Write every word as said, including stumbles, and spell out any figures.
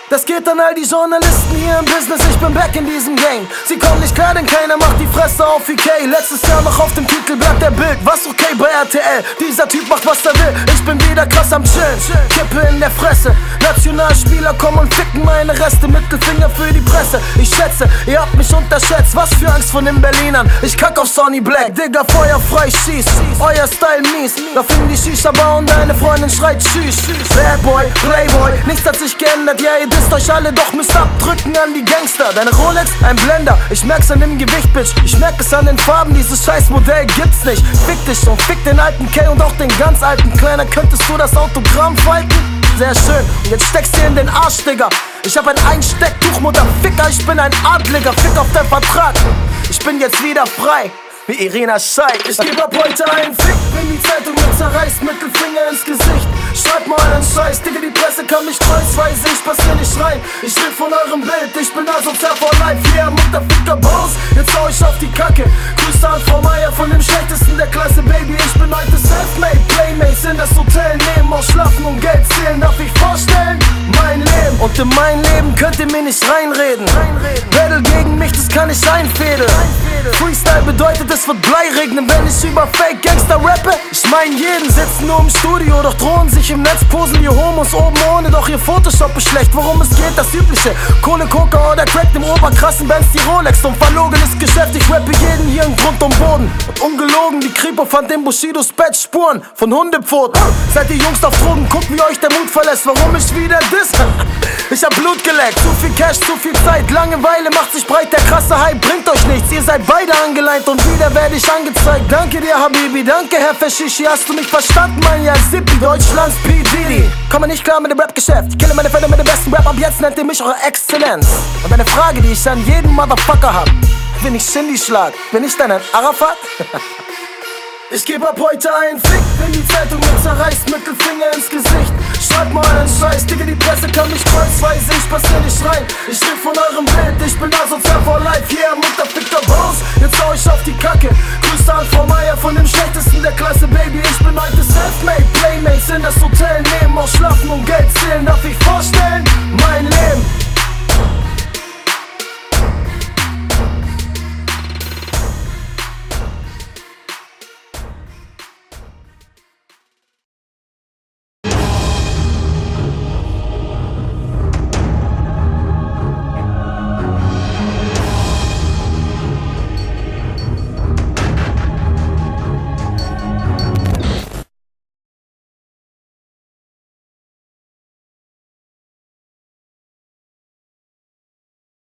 Das geht an all die Journalisten hier im Business, ich bin back in diesem Game. Sie kommen nicht klar, denn keiner macht die Fresse auf V K. Letztes Jahr noch auf dem Titelblatt der Bild, was okay bei R T L. Dieser Typ macht was er will, ich bin wieder krass am Chillen. Kippe in der Fresse, Nationalspieler kommen und ficken meine Reste. Mittelfinger für die Presse, ich schätze, ihr habt mich unterschätzt. Was für Angst von den Berlinern, ich kack auf Sonny Black. Digga, feuerfrei schieß, euer Style mies. Da fing die Shisha-Bar und deine Freundin schreit tschüss. Bad Boy, Playboy, nichts hat sich geändert, ja ihr disst euch alle, doch müsst abdrücken an die Gangster. Deine Rolex, ein Blender, ich merk's an dem Gewicht, Bitch. Ich merk es an den Farben, dieses scheiß Modell gibt's nicht. Fick dich und fick den alten K und auch den ganz alten. Kleiner, könntest du das Autogramm falten? Sehr schön, und jetzt steckst dir in den Arsch, Digga. Ich hab ein Einstecktuch, Mutter Ficker, ich bin ein Adliger. Fick auf dein Vertrag, ich bin jetzt wieder frei, wie Irina Shayk. Ich geb ab heute einen Fick, wenn die Zeitung mir zerreißt, Mittelfinger ins Gesicht. Schreibt mal einen Scheiß, Digga, die Presse kann mich kreuzweise, ich pass hier nicht rein. Ich red von eurem Bild, ich bin asozial for life. Yeah, Mutterficker Boss, jetzt hau ich auf die Kacke. Grüße an Frau Meier von dem Schlechtesten der Klasse, Baby, ich bin heute self-made. Playmates in das Hotel nehmen, auch schlafen und Geld zählen. Darf ich vorstellen? Mein Leben. Und in mein Leben könnt ihr mir nicht reinreden. Battle gegen mich, das kann ich einfädeln. Freestyle bedeutet, es wird Blei regnen, wenn ich über Fake Gangster rappe. Ich mein, jeden sitzen nur im Studio, doch drohen sich im Netz, posen die Homos oben ohne, doch ihr Photoshop ist schlecht. Worum es geht, das Übliche: Kohle, Coca oder Crack, dem oberkrassen Benz die Rolex. Und verlogenes Geschäft, ich rappe jeden hier in Grund und Boden. Und ungelogen, die Kripo fand in Bushidos Bett Spuren von Hundepfoten. Seid ihr Jungs auf Drogen, guckt wie euch der Mut verlässt. Warum ich wieder diss? Ich hab Blut geleckt, zu viel Cash, zu viel Zeit. Langeweile macht sich breit, der krasse Hype bringt euch nichts. Ihr seid beide angeleint und wieder werde ich angezeigt. Danke dir, Habibi, danke Herr Feshishi. Hast du mich verstanden, mein Yazippi? Deutschlands P. Diddy. Komme nicht klar mit dem Rap-Geschäft, ich kille meine Fälle mit dem besten Rap. Ab jetzt nennt ihr mich eure Exzellenz. Und eine Frage, die ich an jeden Motherfucker hab: Wenn ich Shindy schlag, bin ich dann ein Arafat? Ich geb ab heute einen Fick, wenn die Zeitung mir zerreißt, Mittelfinger ins Gesicht. Schreibt mal einen Scheiß, Digga, die Presse kann mich kreuzweise, ich pass hier nicht rein. Ich red von eurem Bild, ich bin asozial for life. Yeah, Mutterficker Boss, jetzt hau ich auf die Kacke. Grüße an Frau Meier von dem Schlechtesten der Klasse, Baby, ich bin heute self-made. Playmates in das Hotel nehmen, auch schlafen und Geld zählen. Darf ich vorstellen?